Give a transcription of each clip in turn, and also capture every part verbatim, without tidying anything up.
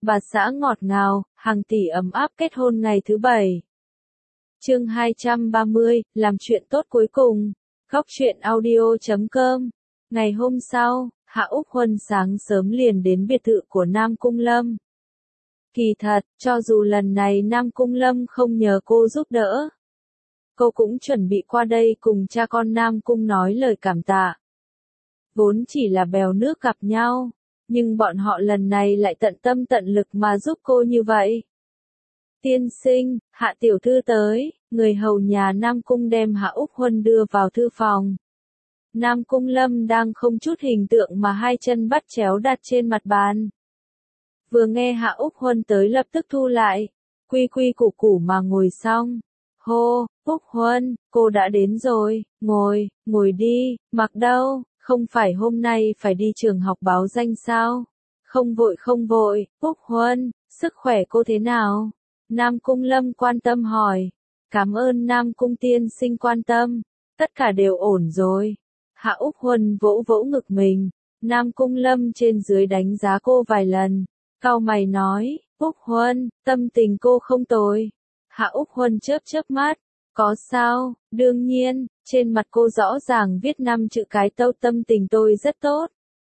bà xã ngọt ngào, hàng tỷ ấm áp kết hôn ngày thứ bảy. Chương hai trăm ba mươi, làm chuyện tốt cuối cùng. Góc truyện audio chấm com. Ngày hôm sau, Hạ Úc Huân sáng sớm liền đến biệt thự của Nam Cung Lâm. Kỳ thật, cho dù lần này Nam Cung Lâm không nhờ cô giúp đỡ, cô cũng chuẩn bị qua đây cùng cha con Nam Cung nói lời cảm tạ. Vốn chỉ là bèo nước gặp nhau, nhưng bọn họ lần này lại tận tâm tận lực mà giúp cô như vậy. Tiên sinh, Hạ tiểu thư tới, người hầu nhà Nam Cung đem Hạ Úc Huân đưa vào thư phòng. Nam Cung Lâm đang không chút hình tượng mà hai chân bắt chéo đặt trên mặt bàn. Vừa nghe Hạ Úc Huân tới lập tức thu lại, quy quy củ củ mà ngồi xong. Hô, Úc Huân, cô đã đến rồi, ngồi, ngồi đi, mặc đâu, không phải hôm nay phải đi trường học báo danh sao? Không vội không vội, Úc Huân, sức khỏe cô thế nào? Nam Cung Lâm quan tâm hỏi. Cảm ơn Nam Cung tiên sinh quan tâm, tất cả đều ổn rồi. Hạ Úc Huân vỗ vỗ ngực mình, Nam Cung Lâm trên dưới đánh giá cô vài lần, cau mày nói, Úc Huân, tâm tình cô không tồi. Hạ Úc Huân chớp chớp mắt, có sao, đương nhiên, trên mặt cô rõ ràng viết năm chữ cái tâu tâm tình tôi rất tốt.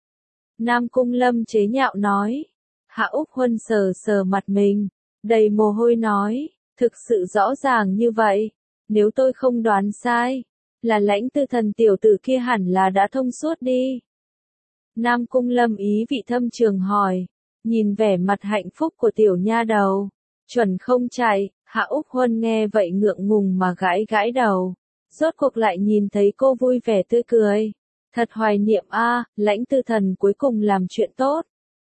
Nam Cung Lâm chế nhạo nói, Hạ Úc Huân sờ sờ mặt mình, đầy mồ hôi nói, thực sự rõ ràng như vậy, nếu tôi không đoán sai, là Lãnh Tư Thần tiểu tử kia hẳn là đã thông suốt đi. Nam Cung Lâm ý vị thâm trường hỏi, nhìn vẻ mặt hạnh phúc của tiểu nha đầu, chuẩn không chạy. Hạ Úc Huân nghe vậy ngượng ngùng mà gãi gãi đầu, rốt cuộc lại nhìn thấy cô vui vẻ tươi cười. Thật hoài niệm a, à, Lãnh Tư Thần cuối cùng làm chuyện tốt.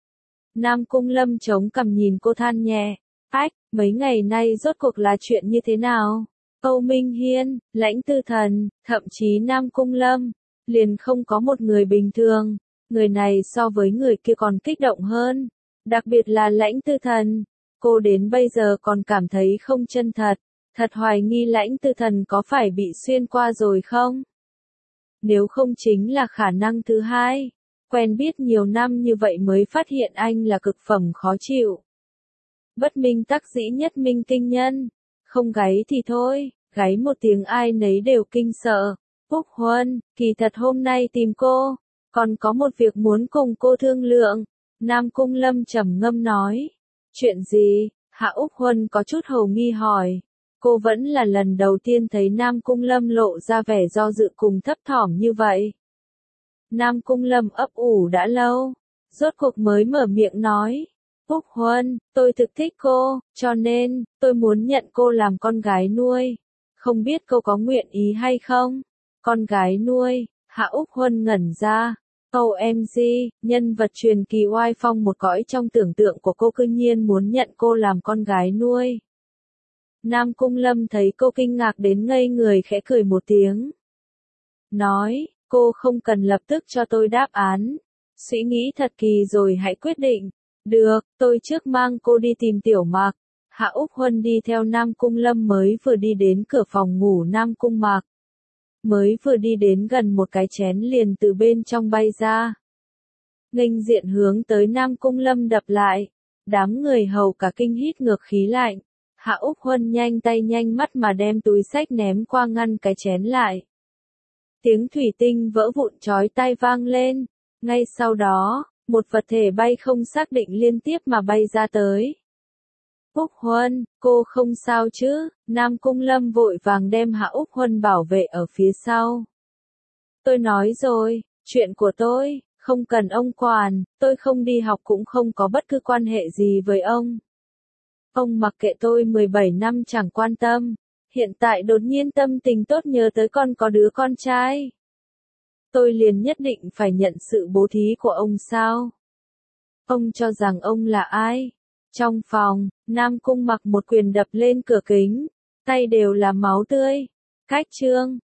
Nam Cung Lâm chống cằm nhìn cô than nhẹ, ách, mấy ngày nay rốt cuộc là chuyện như thế nào? Âu Minh Hiên, Lãnh Tư Thần, thậm chí Nam Cung Lâm, liền không có một người bình thường, người này so với người kia còn kích động hơn, đặc biệt là Lãnh Tư Thần. Cô đến bây giờ còn cảm thấy không chân thật, thật hoài nghi Lãnh Tư Thần có phải bị xuyên qua rồi không? Nếu không chính là khả năng thứ hai, quen biết nhiều năm như vậy mới phát hiện anh là cực phẩm khó chịu. Bất minh tắc dĩ nhất minh kinh nhân, không gáy thì thôi, gáy một tiếng ai nấy đều kinh sợ. Úc Huân, kỳ thật hôm nay tìm cô, còn có một việc muốn cùng cô thương lượng. Nam Cung Lâm trầm ngâm nói. Chuyện gì? Hạ Úc Huân có chút hồ nghi hỏi. Cô vẫn là lần đầu tiên thấy Nam Cung Lâm lộ ra vẻ do dự cùng thấp thỏm như vậy. Nam Cung Lâm ấp ủ đã lâu, rốt cuộc mới mở miệng nói. Úc Huân, tôi thực thích cô, cho nên, tôi muốn nhận cô làm con gái nuôi. Không biết cô có nguyện ý hay không? Con gái nuôi, Hạ Úc Huân ngẩn ra. ô em giê, nhân vật truyền kỳ oai phong một cõi trong tưởng tượng của cô cư nhiên muốn nhận cô làm con gái nuôi. Nam Cung Lâm thấy cô kinh ngạc đến ngây người khẽ cười một tiếng. Nói, cô không cần lập tức cho tôi đáp án. Suy nghĩ thật kỳ rồi hãy quyết định. Được, tôi trước mang cô đi tìm Tiểu Mạc. Hạ Úc Huân đi theo Nam Cung Lâm mới vừa đi đến cửa phòng ngủ Nam Cung Mạc. Mới vừa đi đến gần một cái chén liền từ bên trong bay ra. Nghênh diện hướng tới Nam Cung Lâm đập lại. Đám người hầu cả kinh hít ngược khí lạnh. Hạ Úc Huân nhanh tay nhanh mắt mà đem túi xách ném qua ngăn cái chén lại. Tiếng thủy tinh vỡ vụn chói tai vang lên. Ngay sau đó, một vật thể bay không xác định liên tiếp mà bay ra tới. Úc Huân, cô không sao chứ? Nam Cung Lâm vội vàng đem Hạ Úc Huân bảo vệ ở phía sau. Tôi nói rồi, chuyện của tôi, không cần ông quản, tôi không đi học cũng không có bất cứ quan hệ gì với ông. Ông mặc kệ tôi mười bảy năm chẳng quan tâm, hiện tại đột nhiên tâm tình tốt nhớ tới con có đứa con trai. Tôi liền nhất định phải nhận sự bố thí của ông sao? Ông cho rằng ông là ai? Trong phòng, Nam Cung Mặc một quyền đập lên cửa kính, tay đều là máu tươi. Cách chương,